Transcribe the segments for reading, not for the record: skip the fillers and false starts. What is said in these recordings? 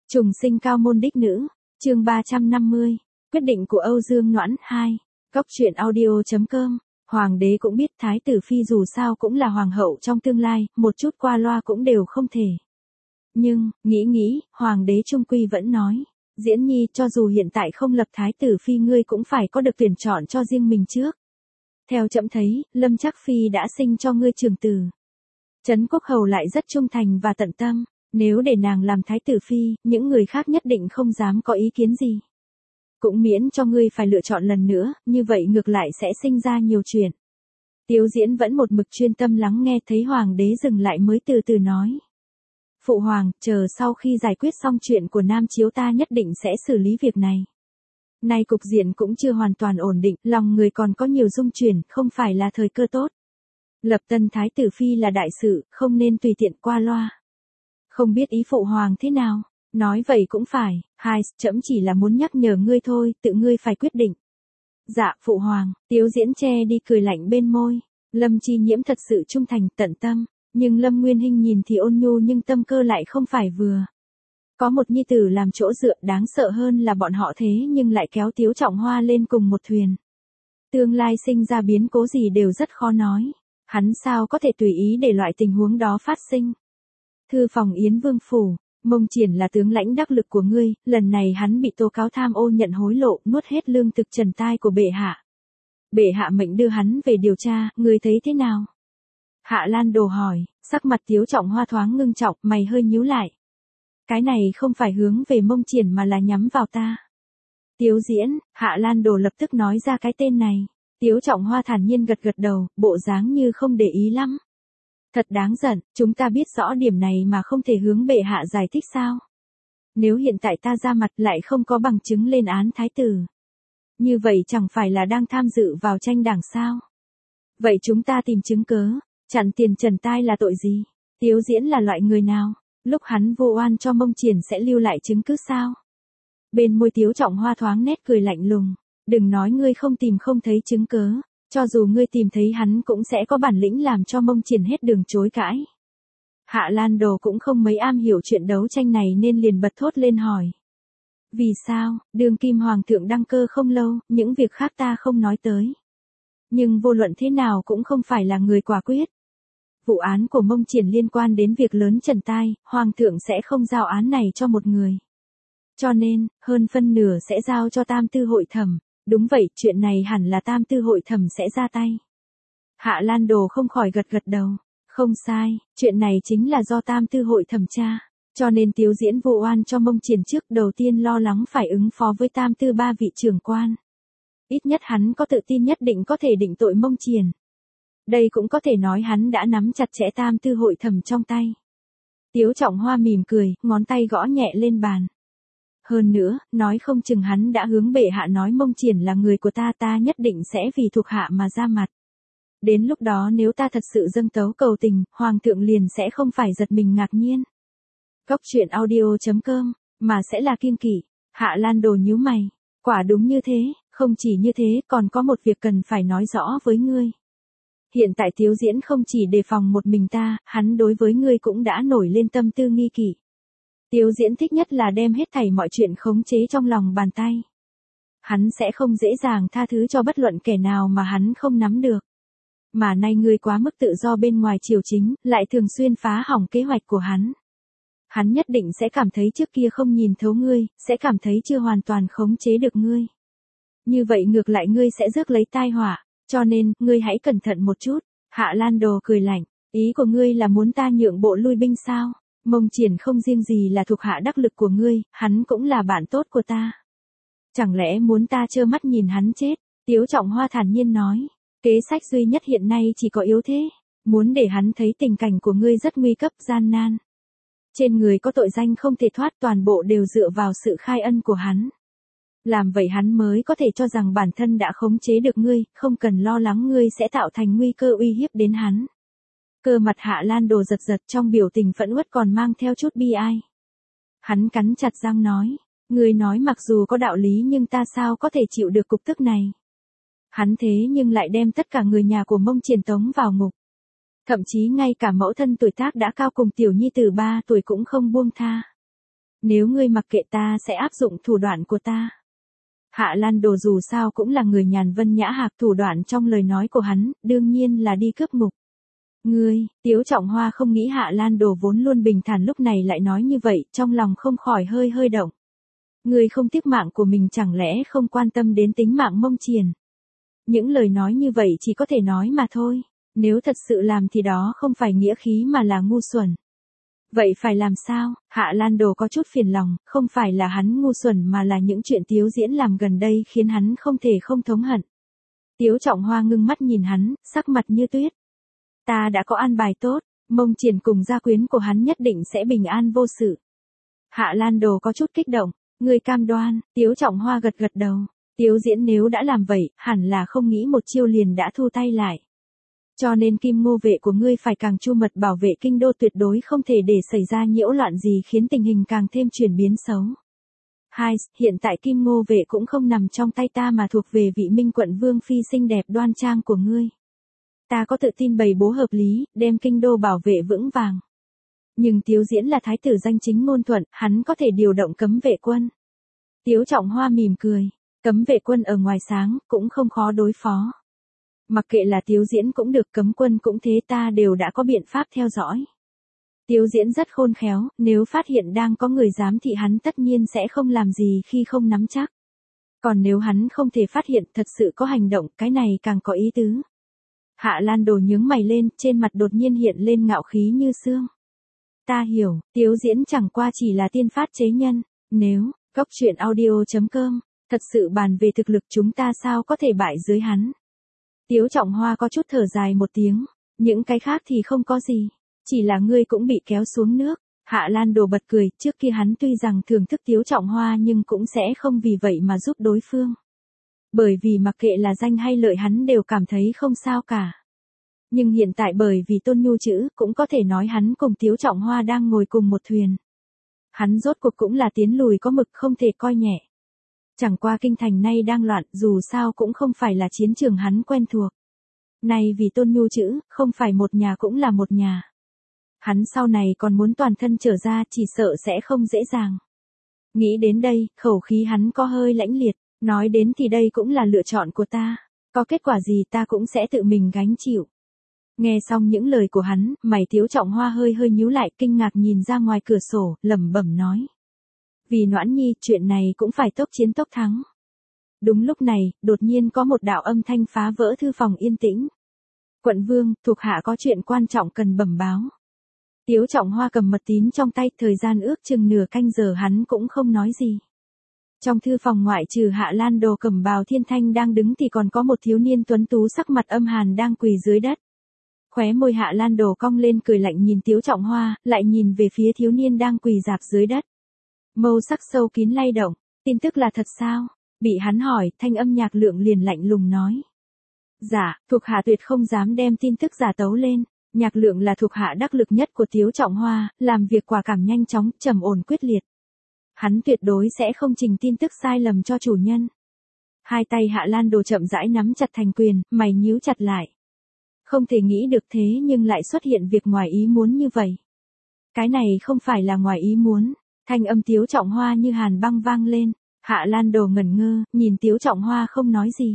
Trùng sinh cao môn đích nữ, chương 350, quyết định của Âu Dương Noãn 2, Góc truyện audio.com. Hoàng đế cũng biết Thái tử Phi dù sao cũng là hoàng hậu trong tương lai, một chút qua loa cũng đều không thể. Nhưng, nghĩ, Hoàng đế trung quy vẫn nói, Diễn Nhi cho dù hiện tại không lập Thái tử Phi ngươi cũng phải có được tuyển chọn cho riêng mình trước. Theo trẫm thấy, Lâm Trác Phi đã sinh cho ngươi trường tử. Trấn Quốc Hầu lại rất trung thành và tận tâm. Nếu để nàng làm Thái tử Phi, những người khác nhất định không dám có ý kiến gì. Cũng miễn cho ngươi phải lựa chọn lần nữa, như vậy ngược lại sẽ sinh ra nhiều chuyện. Tiếu Diễn vẫn một mực chuyên tâm lắng nghe, thấy Hoàng đế dừng lại mới từ từ nói. Phụ Hoàng, chờ sau khi giải quyết xong chuyện của Nam Chiếu ta nhất định sẽ xử lý việc này. Nay cục diện cũng chưa hoàn toàn ổn định, lòng người còn có nhiều dung chuyển, không phải là thời cơ tốt. Lập tân Thái tử Phi là đại sự, không nên tùy tiện qua loa. Không biết ý Phụ Hoàng thế nào, nói vậy cũng phải, trẫm chỉ là muốn nhắc nhở ngươi thôi, tự ngươi phải quyết định. Dạ, Phụ Hoàng, Tiếu Diễn che đi cười lạnh bên môi, Lâm Chi Nhiễm thật sự trung thành tận tâm, nhưng Lâm Nguyên Hinh nhìn thì ôn nhu nhưng tâm cơ lại không phải vừa. Có một nhi tử làm chỗ dựa đáng sợ hơn là bọn họ thế nhưng lại kéo Tiếu Trọng Hoa lên cùng một thuyền. Tương lai sinh ra biến cố gì đều rất khó nói, hắn sao có thể tùy ý để loại tình huống đó phát sinh. Thư phòng Yến Vương phủ, Mông Triển là tướng lãnh đắc lực của ngươi, lần này hắn bị tố cáo tham ô nhận hối lộ, nuốt hết lương thực trần tai của bệ hạ. Bệ hạ mệnh đưa hắn về điều tra, ngươi thấy thế nào? Hạ Lan Đồ hỏi, sắc mặt Tiếu Trọng Hoa thoáng ngưng trọng, mày hơi nhíu lại. Cái này không phải hướng về Mông Triển mà là nhắm vào ta. Tiếu Diễn, Hạ Lan Đồ lập tức nói ra cái tên này. Tiếu Trọng Hoa thản nhiên gật đầu, bộ dáng như không để ý lắm. Thật đáng giận, chúng ta biết rõ điểm này mà không thể hướng bệ hạ giải thích sao? Nếu hiện tại ta ra mặt lại không có bằng chứng lên án thái tử. Như vậy chẳng phải là đang tham dự vào tranh đảng sao? Vậy chúng ta tìm chứng cớ, chặn tiền trần tai là tội gì? Tiếu Diễn là loại người nào? Lúc hắn vô oan cho Mông Triển sẽ lưu lại chứng cứ sao? Bên môi Tiếu Trọng Hoa thoáng nét cười lạnh lùng. Đừng nói ngươi không tìm không thấy chứng cớ. Cho dù ngươi tìm thấy hắn cũng sẽ có bản lĩnh làm cho Mông Triển hết đường chối cãi. Hạ Lan Đồ cũng không mấy am hiểu chuyện đấu tranh này nên liền bật thốt lên hỏi. Vì sao, đương kim hoàng thượng đăng cơ không lâu, những việc khác ta không nói tới. Nhưng vô luận thế nào cũng không phải là người quả quyết. Vụ án của Mông Triển liên quan đến việc lớn trần tai, hoàng thượng sẽ không giao án này cho một người. Cho nên, hơn phân nửa sẽ giao cho Tam Tư hội thẩm. Đúng vậy, chuyện này hẳn là Tam Tư hội thẩm sẽ ra tay. Hạ Lan Đồ không khỏi gật đầu. Không sai, chuyện này chính là do Tam Tư hội thẩm tra. Cho nên Tiếu Diễn vô oan cho Mông Triển trước đầu tiên lo lắng phải ứng phó với Tam Tư ba vị trưởng quan. Ít nhất hắn có tự tin nhất định có thể định tội Mông Triển. Đây cũng có thể nói hắn đã nắm chặt chẽ Tam Tư hội thẩm trong tay. Tiếu Trọng Hoa mỉm cười, ngón tay gõ nhẹ lên bàn. Hơn nữa, nói không chừng hắn đã hướng bệ hạ nói Mông Triển là người của ta nhất định sẽ vì thuộc hạ mà ra mặt. Đến lúc đó nếu ta thật sự dâng tấu cầu tình, hoàng thượng liền sẽ không phải giật mình ngạc nhiên. Góc truyện audio.com, mà sẽ là kiêng kỵ. Hạ Lan Đồ nhíu mày. Quả đúng như thế, không chỉ như thế còn có một việc cần phải nói rõ với ngươi. Hiện tại Tiếu Diễn không chỉ đề phòng một mình ta, hắn đối với ngươi cũng đã nổi lên tâm tư nghi kỵ. Tiếu Diễn thích nhất là đem hết thảy mọi chuyện khống chế trong lòng bàn tay. Hắn sẽ không dễ dàng tha thứ cho bất luận kẻ nào mà hắn không nắm được. Mà nay ngươi quá mức tự do bên ngoài triều chính, lại thường xuyên phá hỏng kế hoạch của hắn. Hắn nhất định sẽ cảm thấy trước kia không nhìn thấu ngươi, sẽ cảm thấy chưa hoàn toàn khống chế được ngươi. Như vậy ngược lại ngươi sẽ rước lấy tai họa, cho nên, ngươi hãy cẩn thận một chút. Hạ Lan Đồ cười lạnh, ý của ngươi là muốn ta nhượng bộ lui binh sao? Mông Triển không riêng gì là thuộc hạ đắc lực của ngươi, hắn cũng là bạn tốt của ta. Chẳng lẽ muốn ta trơ mắt nhìn hắn chết? Tiếu Trọng Hoa thản nhiên nói, kế sách duy nhất hiện nay chỉ có yếu thế, muốn để hắn thấy tình cảnh của ngươi rất nguy cấp gian nan. Trên người có tội danh không thể thoát, toàn bộ đều dựa vào sự khai ân của hắn. Làm vậy hắn mới có thể cho rằng bản thân đã khống chế được ngươi, không cần lo lắng ngươi sẽ tạo thành nguy cơ uy hiếp đến hắn. Cơ mặt Hạ Lan Đồ giật trong biểu tình phẫn uất còn mang theo chút bi ai. Hắn cắn chặt răng nói, ngươi nói mặc dù có đạo lý nhưng ta sao có thể chịu được cục tức này. Hắn thế nhưng lại đem tất cả người nhà của Mông Triển tống vào ngục. Thậm chí ngay cả mẫu thân tuổi tác đã cao cùng tiểu nhi tử 3 tuổi cũng không buông tha. Nếu ngươi mặc kệ ta sẽ áp dụng thủ đoạn của ta. Hạ Lan Đồ dù sao cũng là người nhàn vân nhã hạc, thủ đoạn trong lời nói của hắn, đương nhiên là đi cướp ngục. Ngươi, Tiếu Trọng Hoa không nghĩ Hạ Lan Đồ vốn luôn bình thản lúc này lại nói như vậy, trong lòng không khỏi hơi hơi động. Ngươi không tiếc mạng của mình chẳng lẽ không quan tâm đến tính mạng Mông Triền. Những lời nói như vậy chỉ có thể nói mà thôi, nếu thật sự làm thì đó không phải nghĩa khí mà là ngu xuẩn. Vậy phải làm sao? Hạ Lan Đồ có chút phiền lòng, không phải là hắn ngu xuẩn mà là những chuyện Tiếu Diễn làm gần đây khiến hắn không thể không thống hận. Tiếu Trọng Hoa ngưng mắt nhìn hắn, sắc mặt như tuyết. Ta đã có an bài tốt, Mông Triền cùng gia quyến của hắn nhất định sẽ bình an vô sự. Hạ Lan Đồ có chút kích động, ngươi cam đoan, Tiếu Trọng Hoa gật gật đầu. Tiếu Diễn nếu đã làm vậy, hẳn là không nghĩ một chiêu liền đã thu tay lại. Cho nên Kim Ngô vệ của ngươi phải càng chu mật bảo vệ kinh đô, tuyệt đối không thể để xảy ra nhiễu loạn gì khiến tình hình càng thêm chuyển biến xấu. Hai, hiện tại Kim Ngô vệ cũng không nằm trong tay ta mà thuộc về vị Minh quận vương phi xinh đẹp đoan trang của ngươi. Ta có tự tin bày bố hợp lý, đem kinh đô bảo vệ vững vàng. Nhưng Tiếu Diễn là thái tử danh chính ngôn thuận, hắn có thể điều động cấm vệ quân. Tiếu Trọng Hoa mỉm cười, cấm vệ quân ở ngoài sáng, cũng không khó đối phó. Mặc kệ là Tiếu Diễn cũng được, cấm quân cũng thế, ta đều đã có biện pháp theo dõi. Tiếu Diễn rất khôn khéo, nếu phát hiện đang có người giám thị hắn tất nhiên sẽ không làm gì khi không nắm chắc. Còn nếu hắn không thể phát hiện, thật sự có hành động, cái này càng có ý tứ. Hạ Lan Đồ nhướng mày lên, trên mặt đột nhiên hiện lên ngạo khí như xương. Ta hiểu, Tiếu Diễn chẳng qua chỉ là tiên phát chế nhân, nếu, goctruyện.audio.com, thật sự bàn về thực lực chúng ta sao có thể bại dưới hắn. Tiếu Trọng Hoa có chút thở dài một tiếng, những cái khác thì không có gì, chỉ là ngươi cũng bị kéo xuống nước. Hạ Lan Đồ bật cười, trước kia hắn tuy rằng thưởng thức Tiếu Trọng Hoa nhưng cũng sẽ không vì vậy mà giúp đối phương. Bởi vì mặc kệ là danh hay lợi hắn đều cảm thấy không sao cả. Nhưng hiện tại bởi vì Tôn Nhu chữ, cũng có thể nói hắn cùng Tiếu Trọng Hoa đang ngồi cùng một thuyền. Hắn rốt cuộc cũng là tiến lùi có mực, không thể coi nhẹ. Chẳng qua kinh thành nay đang loạn, dù sao cũng không phải là chiến trường hắn quen thuộc. Nay vì Tôn Nhu chữ, không phải một nhà cũng là một nhà. Hắn sau này còn muốn toàn thân trở ra, chỉ sợ sẽ không dễ dàng. Nghĩ đến đây, khẩu khí hắn có hơi lãnh liệt, nói đến thì đây cũng là lựa chọn của ta. Có kết quả gì ta cũng sẽ tự mình gánh chịu. Nghe xong những lời của hắn, mày Tiếu Trọng Hoa hơi hơi nhíu lại, kinh ngạc nhìn ra ngoài cửa sổ, lẩm bẩm nói. Vì Noãn Nhi, chuyện này cũng phải tốc chiến tốc thắng. Đúng lúc này, đột nhiên có một đạo âm thanh phá vỡ thư phòng yên tĩnh. Quận vương, thuộc hạ có chuyện quan trọng cần bẩm báo. Tiếu Trọng Hoa cầm mật tín trong tay, thời gian ước chừng nửa canh giờ hắn cũng không nói gì. Trong thư phòng ngoại trừ Hạ Lan Đồ cẩm bào thiên thanh đang đứng thì còn có một thiếu niên tuấn tú sắc mặt âm hàn đang quỳ dưới đất. Khóe môi Hạ Lan Đồ cong lên cười lạnh nhìn Tiếu Trọng Hoa, lại nhìn về phía thiếu niên đang quỳ rạp dưới đất. Mâu sắc sâu kín lay động, tin tức là thật sao? Bị hắn hỏi, thanh âm Nhạc Lượng liền lạnh lùng nói. Dạ, thuộc hạ tuyệt không dám đem tin tức giả tấu lên. Nhạc Lượng là thuộc hạ đắc lực nhất của Tiếu Trọng Hoa, làm việc quả cảm nhanh chóng, trầm ổn quyết liệt. Hắn tuyệt đối sẽ không trình tin tức sai lầm cho chủ nhân. Hai tay Hạ Lan Đồ chậm rãi nắm chặt thành quyền, mày nhíu chặt lại. Không thể nghĩ được thế nhưng lại xuất hiện việc ngoài ý muốn như vậy. Cái này không phải là ngoài ý muốn. Thanh âm Tiếu Trọng Hoa như hàn băng vang lên. Hạ Lan Đồ ngẩn ngơ, nhìn Tiếu Trọng Hoa không nói gì.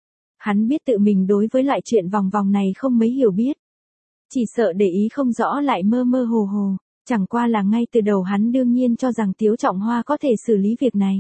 Hắn biết tự mình đối với loại chuyện vòng vòng này không mấy hiểu biết. Chỉ sợ để ý không rõ lại mơ mơ hồ hồ. Chẳng qua là ngay từ đầu hắn đương nhiên cho rằng Tiếu Trọng Hoa có thể xử lý việc này.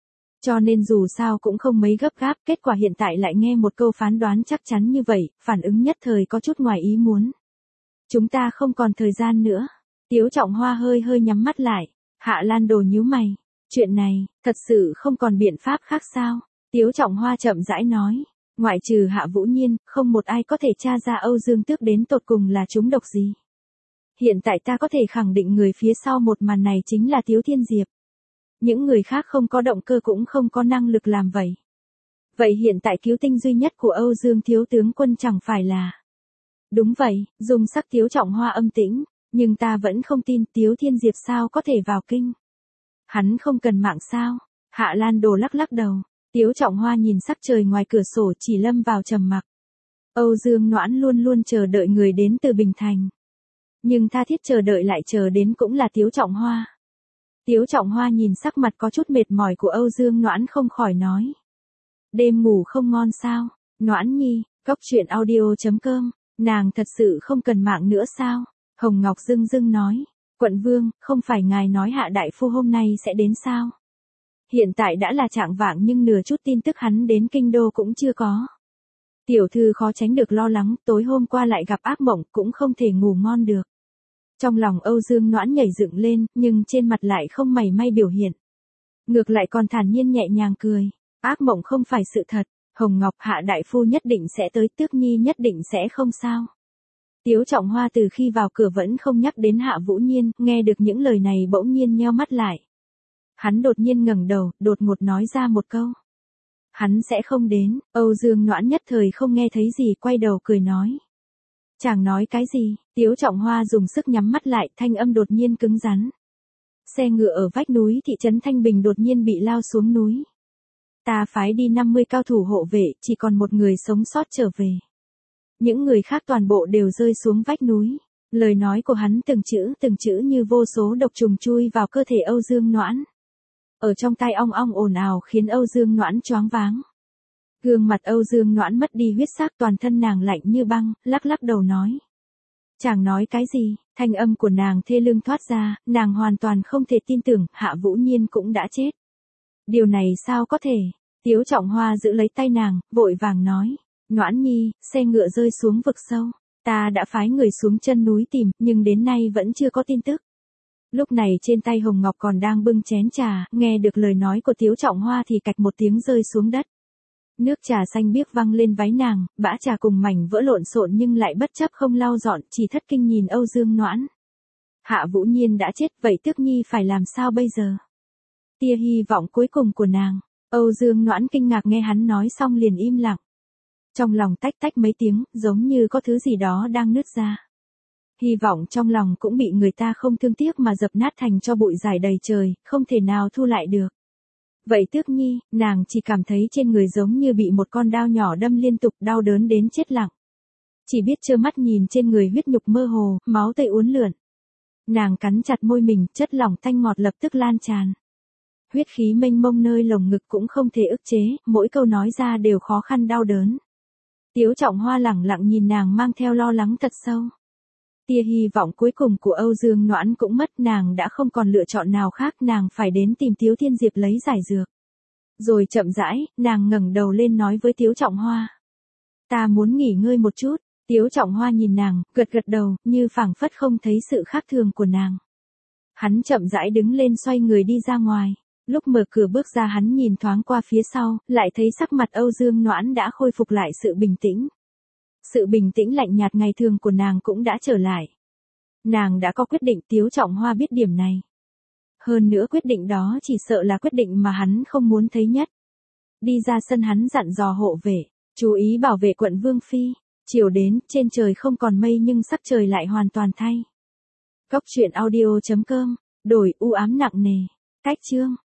Cho nên dù sao cũng không mấy gấp gáp, kết quả hiện tại lại nghe một câu phán đoán chắc chắn như vậy, phản ứng nhất thời có chút ngoài ý muốn. Chúng ta không còn thời gian nữa. Tiếu Trọng Hoa hơi hơi nhắm mắt lại. Hạ Lan Đồ nhíu mày. Chuyện này, thật sự không còn biện pháp khác sao? Tiếu Trọng Hoa chậm rãi nói. Ngoại trừ Hạ Vũ Nhiên, không một ai có thể tra ra Âu Dương Tước đến tột cùng là trúng độc gì. Hiện tại ta có thể khẳng định người phía sau một màn này chính là Tiếu Thiên Diệp. Những người khác không có động cơ cũng không có năng lực làm vậy. Vậy hiện tại cứu tinh duy nhất của Âu Dương thiếu tướng quân chẳng phải là... Đúng vậy, dùng sắc Tiếu Trọng Hoa âm tĩnh, nhưng ta vẫn không tin Tiếu Thiên Diệp sao có thể vào kinh. Hắn không cần mạng sao? Hạ Lan Đồ lắc lắc đầu. Tiếu Trọng Hoa nhìn sắc trời ngoài cửa sổ chỉ lâm vào trầm mặc. Âu Dương Noãn luôn luôn chờ đợi người đến từ Bình Thành. Nhưng tha thiết chờ đợi lại chờ đến cũng là Tiếu Trọng Hoa. Tiếu Trọng Hoa nhìn sắc mặt có chút mệt mỏi của Âu Dương Noãn không khỏi nói. Đêm ngủ không ngon sao? Noãn nhi, cóc truyện audio.com, nàng thật sự không cần mạng nữa sao? Hồng Ngọc dưng dưng nói. Quận vương, không phải ngài nói Hạ đại phu hôm nay sẽ đến sao? Hiện tại đã là trạng vạng nhưng nửa chút tin tức hắn đến kinh đô cũng chưa có. Tiểu thư khó tránh được lo lắng, tối hôm qua lại gặp ác mộng cũng không thể ngủ ngon được. Trong lòng Âu Dương Noãn nhảy dựng lên, nhưng trên mặt lại không mảy may biểu hiện. Ngược lại còn thản nhiên nhẹ nhàng cười. Ác mộng không phải sự thật, Hồng Ngọc Hạ đại phu nhất định sẽ tới, Tước Nhi nhất định sẽ không sao. Tiếu Trọng Hoa từ khi vào cửa vẫn không nhắc đến Hạ Vũ Nhiên, nghe được những lời này bỗng nhiên nheo mắt lại. Hắn đột nhiên ngẩng đầu, đột ngột nói ra một câu. Hắn sẽ không đến, Âu Dương Noãn nhất thời không nghe thấy gì, quay đầu cười nói. Chàng nói cái gì? Tiếu Trọng Hoa dùng sức nhắm mắt lại, thanh âm đột nhiên cứng rắn. Xe ngựa ở vách núi thị trấn Thanh Bình đột nhiên bị lao xuống núi. Ta phái đi 50 cao thủ hộ vệ, chỉ còn một người sống sót trở về. Những người khác toàn bộ đều rơi xuống vách núi. Lời nói của hắn từng chữ như vô số độc trùng chui vào cơ thể Âu Dương Noãn. Ở trong tai ong ong ồn ào khiến Âu Dương Noãn choáng váng. Gương mặt Âu Dương Noãn mất đi huyết sắc, toàn thân nàng lạnh như băng, lắc lắc đầu nói. Chàng nói cái gì? Thanh âm của nàng thê lương thoát ra, nàng hoàn toàn không thể tin tưởng Hạ Vũ Nhiên cũng đã chết. Điều này sao có thể? Tiếu Trọng Hoa giữ lấy tay nàng, vội vàng nói. Noãn nhi, xe ngựa rơi xuống vực sâu. Ta đã phái người xuống chân núi tìm, nhưng đến nay vẫn chưa có tin tức. Lúc này trên tay Hồng Ngọc còn đang bưng chén trà, nghe được lời nói của Tiếu Trọng Hoa thì cạch một tiếng rơi xuống đất. Nước trà xanh biếc văng lên váy nàng, bã trà cùng mảnh vỡ lộn xộn nhưng lại bất chấp không lau dọn, chỉ thất kinh nhìn Âu Dương Noãn. Hạ Vũ Nhiên đã chết, vậy Tước Nhi phải làm sao bây giờ? Tia hy vọng cuối cùng của nàng. Âu Dương Noãn kinh ngạc nghe hắn nói xong liền im lặng. Trong lòng tách tách mấy tiếng, giống như có thứ gì đó đang nứt ra. Hy vọng trong lòng cũng bị người ta không thương tiếc mà dập nát thành cho bụi rải đầy trời, không thể nào thu lại được. Vậy Tước Nhi, nàng chỉ cảm thấy trên người giống như bị một con đao nhỏ đâm liên tục, đau đớn đến chết lặng. Chỉ biết trơ mắt nhìn trên người huyết nhục mơ hồ, máu tươi uốn lượn. Nàng cắn chặt môi mình, chất lỏng tanh ngọt lập tức lan tràn. Huyết khí mênh mông nơi lồng ngực cũng không thể ức chế, mỗi câu nói ra đều khó khăn đau đớn. Tiếu Trọng Hoa lẳng lặng nhìn nàng mang theo lo lắng thật sâu. Tia hy vọng cuối cùng của Âu Dương Noãn cũng mất, nàng đã không còn lựa chọn nào khác, nàng phải đến tìm Tiếu Thiên Diệp lấy giải dược. Rồi chậm rãi, nàng ngẩng đầu lên nói với Tiếu Trọng Hoa. Ta muốn nghỉ ngơi một chút. Tiếu Trọng Hoa nhìn nàng, gật gật đầu, như phảng phất không thấy sự khác thường của nàng. Hắn chậm rãi đứng lên xoay người đi ra ngoài. Lúc mở cửa bước ra hắn nhìn thoáng qua phía sau, lại thấy sắc mặt Âu Dương Noãn đã khôi phục lại sự bình tĩnh. Sự bình tĩnh lạnh nhạt ngày thường của nàng cũng đã trở lại. Nàng đã có quyết định, Tiếu Trọng Hoa biết điểm này. Hơn nữa quyết định đó chỉ sợ là quyết định mà hắn không muốn thấy nhất. Đi ra sân hắn dặn dò hộ vệ, chú ý bảo vệ quận Vương Phi. Chiều đến, trên trời không còn mây nhưng sắc trời lại hoàn toàn thay. Cóc truyện audio.com, đổi u ám nặng nề. Cách chương.